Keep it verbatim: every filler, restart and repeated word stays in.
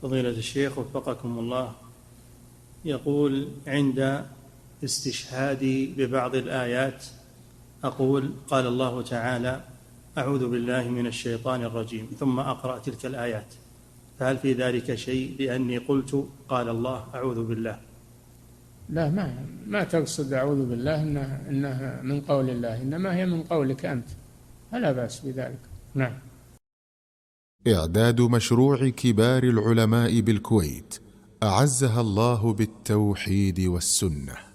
فضيلة الشيخ وفقكم الله، يقول: عند استشهادي ببعض الآيات أقول: قال الله تعالى: أعوذ بالله من الشيطان الرجيم، ثم أقرأ تلك الآيات، فهل في ذلك شيء لأني قلت قال الله أعوذ بالله؟ لا، ما ما تقصد أعوذ بالله إنها, إنها من قول الله، إنما هي من قولك أنت، فلا بأس بذلك. نعم. إعداد مشروع كبار العلماء بالكويت أعزها الله بالتوحيد والسنة.